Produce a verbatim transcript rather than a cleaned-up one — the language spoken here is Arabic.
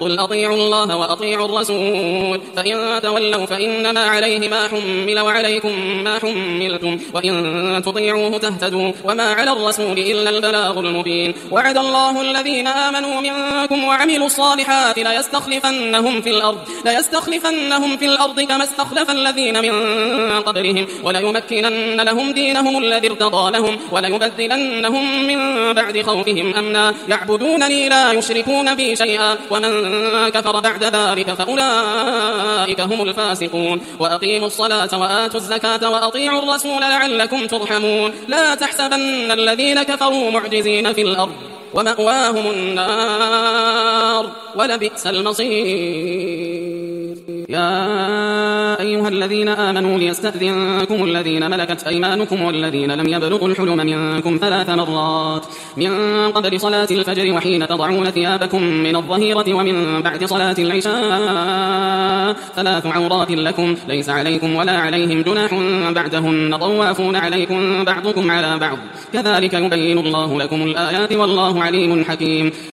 قل أطيعوا الله وأطيعوا الرسول فإن تولوا فإنما عليه ما حمل وعليكم ما حملتم وإن تطيعوه تهتدوا وما على الرسول إلا البلاغ المبين. وعد الله الذين آمنوا منكم وعملوا الصالحات ليستخلفنهم في الأرض ليستخلفنهم في الأرض كما استخلف الذين من قبلهم وليمكنن لهم دينهم الذي ارتضى لهم وليبدلنهم من بعد خوفهم أمنا يعبدونني لا يشركون بي شيئا ومن كفر بعد ذلك فأولئك هم الفاسقون. وأقيموا الصلاة وآتوا الزكاة وأطيعوا الرسول لعلكم ترحمون. لا تحسبن الذين كفروا معجزين في الأرض ومأواهم النار ولبئس المصير. يا أيها الذين آمنوا ليستأذنكم الذين ملكت أيمانكم والذين لم يبلغوا الحلم منكم ثلاث مرات من قبل صلاة الفجر وحين تضعون ثيابكم من الظهيرة ومن بعد صلاة العشاء ثلاث عورات لكم ليس عليكم ولا عليهم جناح بعدهن طوافون عليكم بعضكم على بعض كذلك يبين الله لكم الآيات والله عليم حكيم.